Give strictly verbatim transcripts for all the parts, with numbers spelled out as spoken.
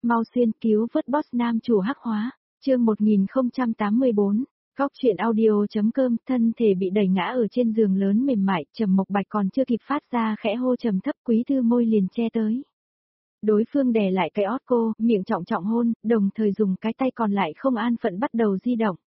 mau xuyên cứu vớt boss nam chủ hắc hóa, chương một nghìn không trăm tám mươi bốn, góc chuyện audio.com, thân thể bị đẩy ngã ở trên giường lớn mềm mại, Trầm Mộc Bạch còn chưa kịp phát ra khẽ hô trầm thấp, Quý Thư môi liền che tới. Đối phương đè lại cái ót cô, miệng trọng trọng hôn, đồng thời dùng cái tay còn lại không an phận bắt đầu di động.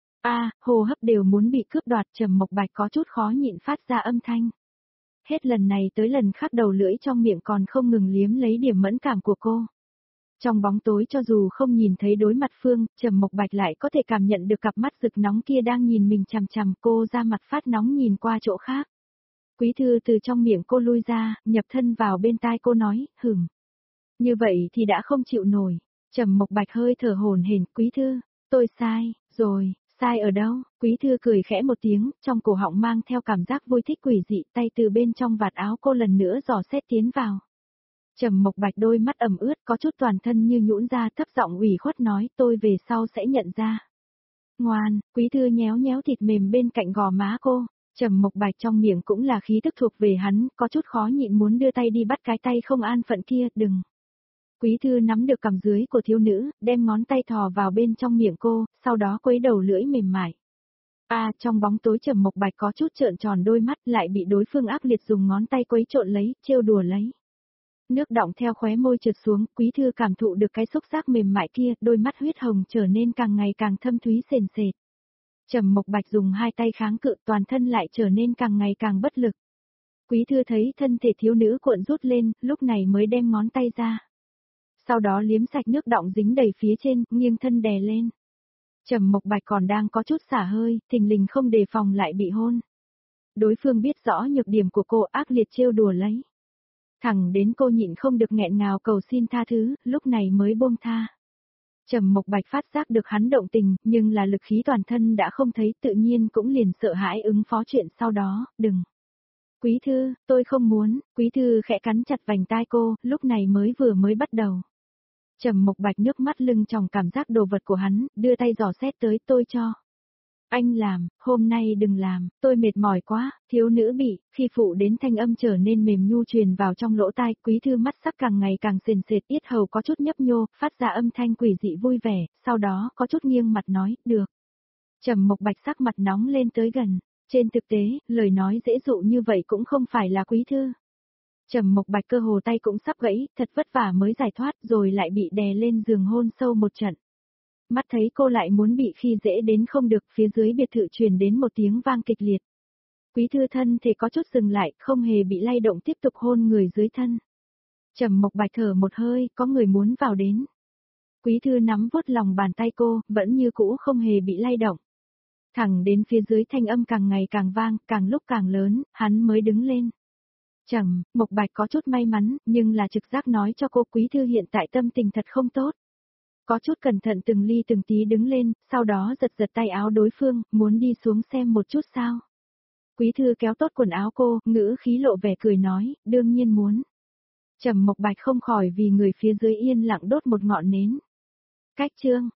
A, hô hấp đều muốn bị cướp đoạt, Trầm Mộc Bạch có chút khó nhịn phát ra âm thanh. Hết lần này tới lần khác đầu lưỡi trong miệng còn không ngừng liếm lấy điểm mẫn cảm của cô. Trong bóng tối cho dù không nhìn thấy đối mặt Phương, Trầm Mộc Bạch lại có thể cảm nhận được cặp mắt rực nóng kia đang nhìn mình chằm chằm, cô ra mặt phát nóng nhìn qua chỗ khác. Quý Thư từ trong miệng cô lui ra, nhập thân vào bên tai cô nói, hửng. Như vậy thì đã không chịu nổi. Trầm Mộc Bạch hơi thở hổn hển, Quý Thư, tôi sai, rồi, sai ở đâu? Quý Thư cười khẽ một tiếng, trong cổ họng mang theo cảm giác vui thích quỷ dị, tay từ bên trong vạt áo cô lần nữa dò xét tiến vào. Trầm Mộc Bạch đôi mắt ẩm ướt có chút toàn thân như nhũn ra, thấp giọng ủy khuất nói, tôi về sau sẽ nhận ra. Ngoan, Quý Thư nhéo nhéo thịt mềm bên cạnh gò má cô. Trầm Mộc Bạch trong miệng cũng là khí tức thuộc về hắn, có chút khó nhịn muốn đưa tay đi bắt cái tay không an phận kia, đừng. Quý Thư nắm được cằm dưới của thiếu nữ, đem ngón tay thò vào bên trong miệng cô, sau đó quấy đầu lưỡi mềm mại. A, à, trong bóng tối Trầm Mộc Bạch có chút trợn tròn đôi mắt, lại bị đối phương ác liệt dùng ngón tay quấy trộn lấy, trêu đùa lấy. Nước đọng theo khóe môi trượt xuống, Quý Thư cảm thụ được cái xúc giác mềm mại kia, đôi mắt huyết hồng trở nên càng ngày càng thâm thúy sền sệt. Trầm Mộc Bạch dùng hai tay kháng cự, toàn thân lại trở nên càng ngày càng bất lực. Quý Thư thấy thân thể thiếu nữ cuộn rút lên, lúc này mới đem ngón tay ra. Sau đó liếm sạch nước đọng dính đầy phía trên, nghiêng thân đè lên. Trầm Mộc Bạch còn đang có chút xả hơi, thình lình không đề phòng lại bị hôn. Đối phương biết rõ nhược điểm của cô, ác liệt trêu đùa lấy. Thẳng đến cô nhịn không được nghẹn ngào cầu xin tha thứ, lúc này mới buông tha. Trầm Mộc Bạch phát giác được hắn động tình, nhưng là lực khí toàn thân đã không thấy, tự nhiên cũng liền sợ hãi ứng phó chuyện sau đó, đừng. Quý Thư, tôi không muốn, Quý Thư khẽ cắn chặt vành tai cô, lúc này mới vừa mới bắt đầu. Trầm Mộc Bạch nước mắt lưng tròng cảm giác đồ vật của hắn, đưa tay dò xét tới, tôi cho. Anh làm, hôm nay đừng làm, tôi mệt mỏi quá, thiếu nữ bị, khi phụ đến thanh âm trở nên mềm nhu truyền vào trong lỗ tai, Quý Thư mắt sắc càng ngày càng sền sệt, yết hầu có chút nhấp nhô, phát ra âm thanh quỷ dị vui vẻ, sau đó có chút nghiêng mặt nói, được. Trầm Mộc Bạch sắc mặt nóng lên tới gần, trên thực tế, lời nói dễ dụ như vậy cũng không phải là Quý Thư. Trầm Mộc Bạch cơ hồ tay cũng sắp gãy, thật vất vả mới giải thoát rồi lại bị đè lên giường hôn sâu một trận. Mắt thấy cô lại muốn bị khi dễ đến không được, phía dưới biệt thự truyền đến một tiếng vang kịch liệt. Quý Thư thân thể có chút dừng lại, không hề bị lay động tiếp tục hôn người dưới thân. Trầm Mộc Bạch thở một hơi, có người muốn vào đến. Quý Thư nắm vuốt lòng bàn tay cô, vẫn như cũ không hề bị lay động. Thẳng đến phía dưới thanh âm càng ngày càng vang, càng lúc càng lớn, hắn mới đứng lên. Trầm Mộc Bạch có chút may mắn, nhưng là trực giác nói cho cô Quý Thư hiện tại tâm tình thật không tốt. Có chút cẩn thận từng ly từng tí đứng lên, sau đó giật giật tay áo đối phương, muốn đi xuống xem một chút sao. Quý Thư kéo tốt quần áo cô, ngữ khí lộ vẻ cười nói, đương nhiên muốn. Trầm Mộc Bạch không khỏi vì người phía dưới yên lặng đốt một ngọn nến. Cách chương,